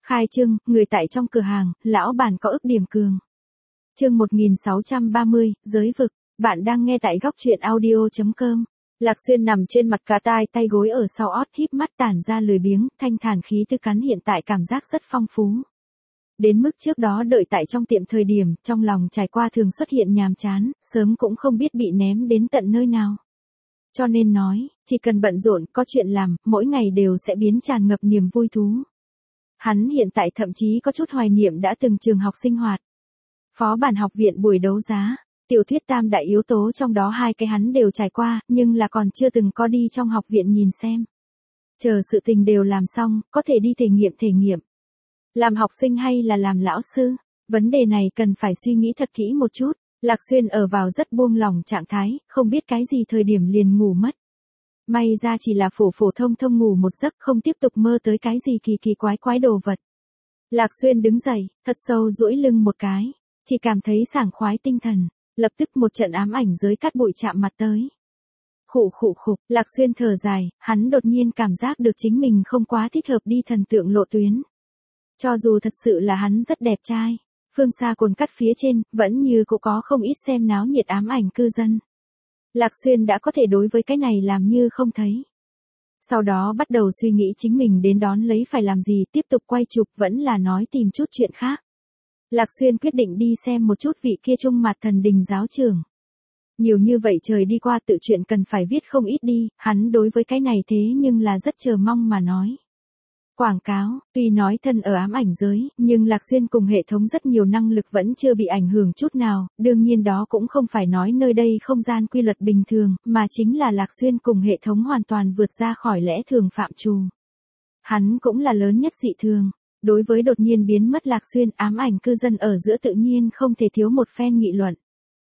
Khai trương, người tại trong cửa hàng, lão bản có ức điểm cường. Chương 1630, giới vực, bạn đang nghe tại góc truyện audio.com. Lạc Xuyên nằm trên mặt cà tai, tay gối ở sau ót, híp mắt tản ra lười biếng, thanh thản khí tư cắn hiện tại cảm giác rất phong phú. Đến mức trước đó đợi tại trong tiệm thời điểm, trong lòng trải qua thường xuất hiện nhàm chán, sớm cũng không biết bị ném đến tận nơi nào. Cho nên nói, chỉ cần bận rộn, có chuyện làm, mỗi ngày đều sẽ biến tràn ngập niềm vui thú. Hắn hiện tại thậm chí có chút hoài niệm đã từng trường học sinh hoạt. Phó bản học viện buổi đấu giá, tiểu thuyết tam đại yếu tố trong đó hai cái hắn đều trải qua, nhưng là còn chưa từng có đi trong học viện nhìn xem. Chờ sự tình đều làm xong, có thể đi thể nghiệm. Làm học sinh hay là làm lão sư? Vấn đề này cần phải suy nghĩ thật kỹ một chút. Lạc Xuyên ở vào rất buông lỏng trạng thái, không biết cái gì thời điểm liền ngủ mất. May ra chỉ là phổ thông ngủ một giấc, không tiếp tục mơ tới cái gì kỳ quái đồ vật. Lạc Xuyên đứng dậy, thật sâu duỗi lưng một cái, chỉ cảm thấy sảng khoái tinh thần, lập tức một trận ám ảnh giới cát bụi chạm mặt tới. Khụ, Lạc Xuyên thở dài, hắn đột nhiên cảm giác được chính mình không quá thích hợp đi thần tượng lộ tuyến. Cho dù thật sự là hắn rất đẹp trai, phương xa cồn cắt phía trên, vẫn như cũng có không ít xem náo nhiệt ám ảnh cư dân. Lạc Xuyên đã có thể đối với cái này làm như không thấy. Sau đó bắt đầu suy nghĩ chính mình đến đón lấy phải làm gì, tiếp tục quay chụp vẫn là nói tìm chút chuyện khác. Lạc Xuyên quyết định đi xem một chút vị kia Trung Mạt Thần Đình giáo trưởng. Nhiều như vậy trời đi qua tự chuyện cần phải viết không ít đi, hắn đối với cái này thế nhưng là rất chờ mong mà nói. Quảng cáo, tuy nói thân ở ám ảnh giới, nhưng Lạc Xuyên cùng hệ thống rất nhiều năng lực vẫn chưa bị ảnh hưởng chút nào, đương nhiên đó cũng không phải nói nơi đây không gian quy luật bình thường, mà chính là Lạc Xuyên cùng hệ thống hoàn toàn vượt ra khỏi lẽ thường phạm trù. Hắn cũng là lớn nhất dị thường. Đối với đột nhiên biến mất Lạc Xuyên, ám ảnh cư dân ở giữa tự nhiên không thể thiếu một phen nghị luận.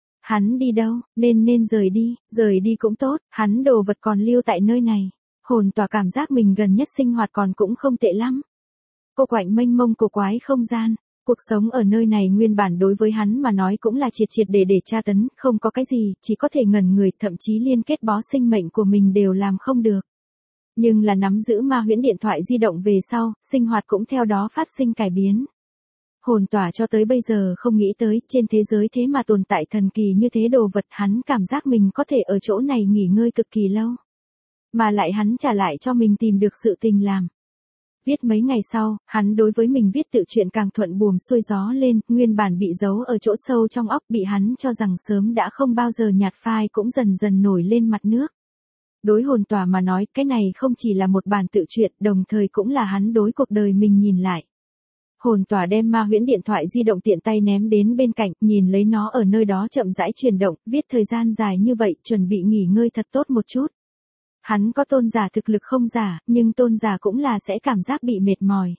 Hắn đi đâu, nên rời đi cũng tốt, hắn đồ vật còn lưu tại nơi này. Hồn tỏa cảm giác mình gần nhất sinh hoạt còn cũng không tệ lắm. Cô quạnh mênh mông cổ quái không gian, cuộc sống ở nơi này nguyên bản đối với hắn mà nói cũng là triệt để tra tấn, không có cái gì, chỉ có thể ngẩn người, thậm chí liên kết bó sinh mệnh của mình đều làm không được. Nhưng là nắm giữ ma huyễn điện thoại di động về sau, sinh hoạt cũng theo đó phát sinh cải biến. Hồn tỏa cho tới bây giờ không nghĩ tới, trên thế giới thế mà tồn tại thần kỳ như thế đồ vật, hắn cảm giác mình có thể ở chỗ này nghỉ ngơi cực kỳ lâu. Mà lại hắn trả lại cho mình tìm được sự tình làm. Viết mấy ngày sau, hắn đối với mình viết tự truyện càng thuận buồm xuôi gió lên, nguyên bản bị giấu ở chỗ sâu trong óc bị hắn cho rằng sớm đã không bao giờ nhạt phai cũng dần dần nổi lên mặt nước. Đối hồn tỏa mà nói, cái này không chỉ là một bản tự truyện, đồng thời cũng là hắn đối cuộc đời mình nhìn lại. Hồn tỏa đem ma huyễn điện thoại di động tiện tay ném đến bên cạnh, nhìn lấy nó ở nơi đó chậm rãi chuyển động, viết thời gian dài như vậy, chuẩn bị nghỉ ngơi thật tốt một chút. Hắn có tôn giả thực lực không giả, nhưng tôn giả cũng là sẽ cảm giác bị mệt mỏi.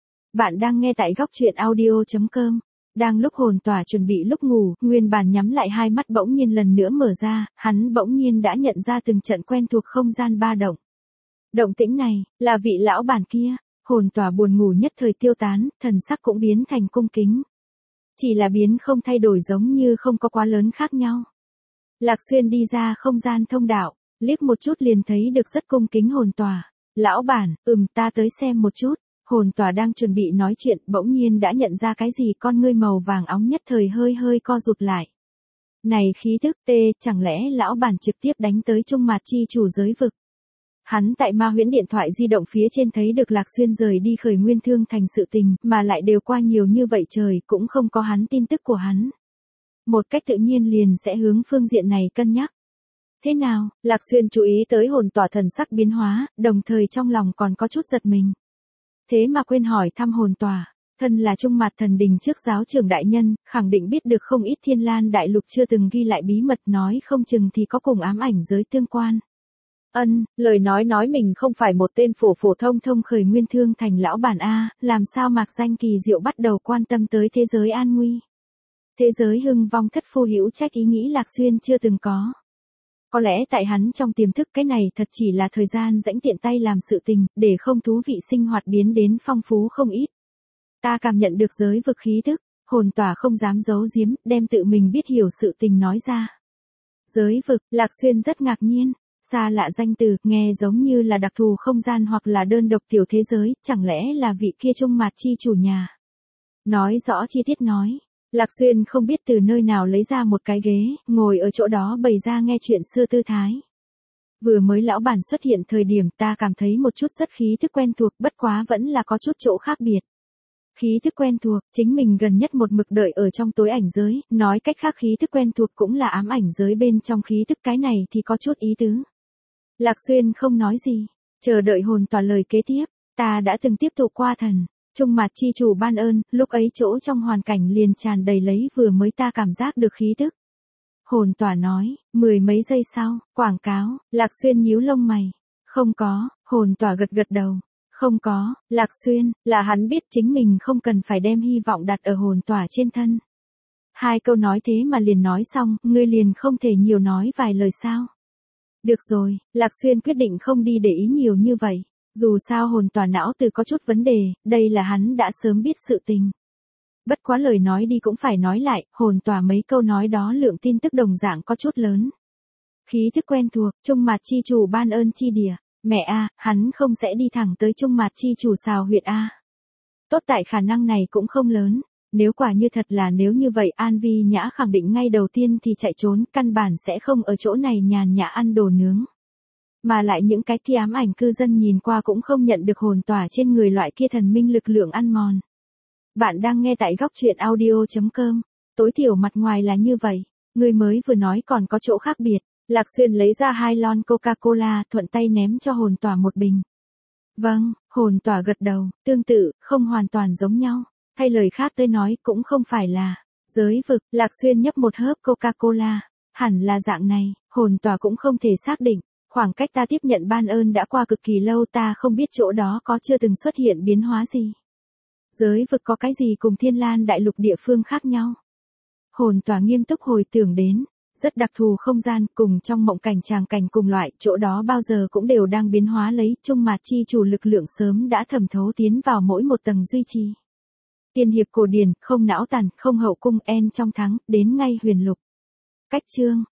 Bạn đang nghe tại góc truyện audio.com. Đang lúc hồn tỏa chuẩn bị lúc ngủ, nguyên bản nhắm lại hai mắt bỗng nhiên lần nữa mở ra, hắn bỗng nhiên đã nhận ra từng trận quen thuộc không gian ba động. Động tĩnh này, là vị lão bản kia. Hồn tỏa buồn ngủ nhất thời tiêu tán, thần sắc cũng biến thành cung kính. Chỉ là biến không thay đổi, giống như không có quá lớn khác nhau. Lạc Xuyên đi ra không gian thông đạo, liếc một chút liền thấy được rất cung kính hồn tỏa. Lão bản, ta tới xem một chút. Hồn tỏa đang chuẩn bị nói chuyện, bỗng nhiên đã nhận ra cái gì, con ngươi màu vàng óng nhất thời hơi co rụt lại. Này khí tức chẳng lẽ lão bản trực tiếp đánh tới Trung Mạt chi chủ giới vực. Hắn tại ma huyễn điện thoại di động phía trên thấy được Lạc Xuyên rời đi Khởi Nguyên Thương Thành sự tình, mà lại đều qua nhiều như vậy trời, cũng không có hắn tin tức của hắn. Một cách tự nhiên liền sẽ hướng phương diện này cân nhắc. Thế nào, Lạc Xuyên chú ý tới hồn tỏa thần sắc biến hóa, đồng thời trong lòng còn có chút giật mình. Thế mà quên hỏi thăm hồn tỏa, thân là Trung Mạt Thần Đình trước giáo trưởng đại nhân, khẳng định biết được không ít Thiên Lan đại lục chưa từng ghi lại bí mật, nói không chừng thì có cùng ám ảnh giới tương quan. Lời nói mình không phải một tên phổ thông Khởi Nguyên Thương Thành lão bản A, làm sao Mạc Danh kỳ diệu bắt đầu quan tâm tới thế giới an nguy. Thế giới hưng vong thất phu hữu trách, ý nghĩ Lạc Xuyên chưa từng có. Có lẽ tại hắn trong tiềm thức cái này thật chỉ là thời gian rãnh tiện tay làm sự tình, để không thú vị sinh hoạt biến đến phong phú không ít. Ta cảm nhận được giới vực khí tức, hồn tỏa không dám giấu giếm, đem tự mình biết hiểu sự tình nói ra. Giới vực, Lạc Xuyên rất ngạc nhiên. Xa lạ danh từ, nghe giống như là đặc thù không gian hoặc là đơn độc tiểu thế giới, chẳng lẽ là vị kia Trung Mạt Chi chủ nhà. Nói rõ chi tiết nói. Lạc Xuyên không biết từ nơi nào lấy ra một cái ghế, ngồi ở chỗ đó bày ra nghe chuyện xưa tư thái. Vừa mới lão bản xuất hiện thời điểm ta cảm thấy một chút rất khí thức quen thuộc, bất quá vẫn là có chút chỗ khác biệt. Khí thức quen thuộc, chính mình gần nhất một mực đợi ở trong tối ảnh giới, nói cách khác khí thức quen thuộc cũng là ám ảnh giới bên trong khí thức, cái này thì có chút ý tứ. Lạc Xuyên không nói gì, chờ đợi hồn tỏa lời kế tiếp, ta đã từng tiếp thụ qua thần, Trung Mạt Chi chủ ban ơn, lúc ấy chỗ trong hoàn cảnh liền tràn đầy lấy vừa mới ta cảm giác được khí thức. Hồn tỏa nói, 10 mấy giây sau, quảng cáo, Lạc Xuyên nhíu lông mày, không có, hồn tỏa gật gật đầu. Không có, Lạc Xuyên, là hắn biết chính mình không cần phải đem hy vọng đặt ở hồn tỏa trên thân. 2 câu nói thế mà liền nói xong, ngươi liền không thể nhiều nói vài lời sao. Được rồi, Lạc Xuyên quyết định không đi để ý nhiều như vậy. Dù sao hồn tỏa não từ có chút vấn đề, đây là hắn đã sớm biết sự tình. Bất quá lời nói đi cũng phải nói lại, hồn tỏa mấy câu nói đó lượng tin tức đồng dạng có chút lớn. Khí thức quen thuộc, Trung Mạt Chi chủ ban ơn chi địa. Mẹ a, hắn không sẽ đi thẳng tới Trung Mạt Chi chủ xào huyệt a. Tốt tại khả năng này cũng không lớn, nếu quả như thật là nếu như vậy An Vi Nhã khẳng định ngay đầu tiên thì chạy trốn, căn bản sẽ không ở chỗ này nhàn nhã ăn đồ nướng. Mà lại những cái kia ám ảnh cư dân nhìn qua cũng không nhận được hồn tỏa trên người loại kia thần minh lực lượng ăn mòn. Bạn đang nghe tại góc truyện audio.com, tối thiểu mặt ngoài là như vậy, người mới vừa nói còn có chỗ khác biệt. Lạc Xuyên lấy ra 2 lon Coca-Cola thuận tay ném cho hồn tỏa một bình. Vâng, hồn tỏa gật đầu, tương tự, không hoàn toàn giống nhau. Thay lời khác tôi nói cũng không phải là giới vực. Lạc Xuyên nhấp một hớp Coca-Cola. Hẳn là dạng này, hồn tỏa cũng không thể xác định. Khoảng cách ta tiếp nhận ban ơn đã qua cực kỳ lâu, ta không biết chỗ đó có chưa từng xuất hiện biến hóa gì. Giới vực có cái gì cùng Thiên Lan đại lục địa phương khác nhau? Hồn tỏa nghiêm túc hồi tưởng đến. Rất đặc thù không gian, cùng trong mộng cảnh tràng cảnh cùng loại, chỗ đó bao giờ cũng đều đang biến hóa lấy, Trung Mạt Chi chủ lực lượng sớm đã thẩm thấu tiến vào mỗi một tầng duy trì. Tiên hiệp cổ điển, không não tàn, không hậu cung, en trong thắng, đến ngay huyền lục. Cách chương,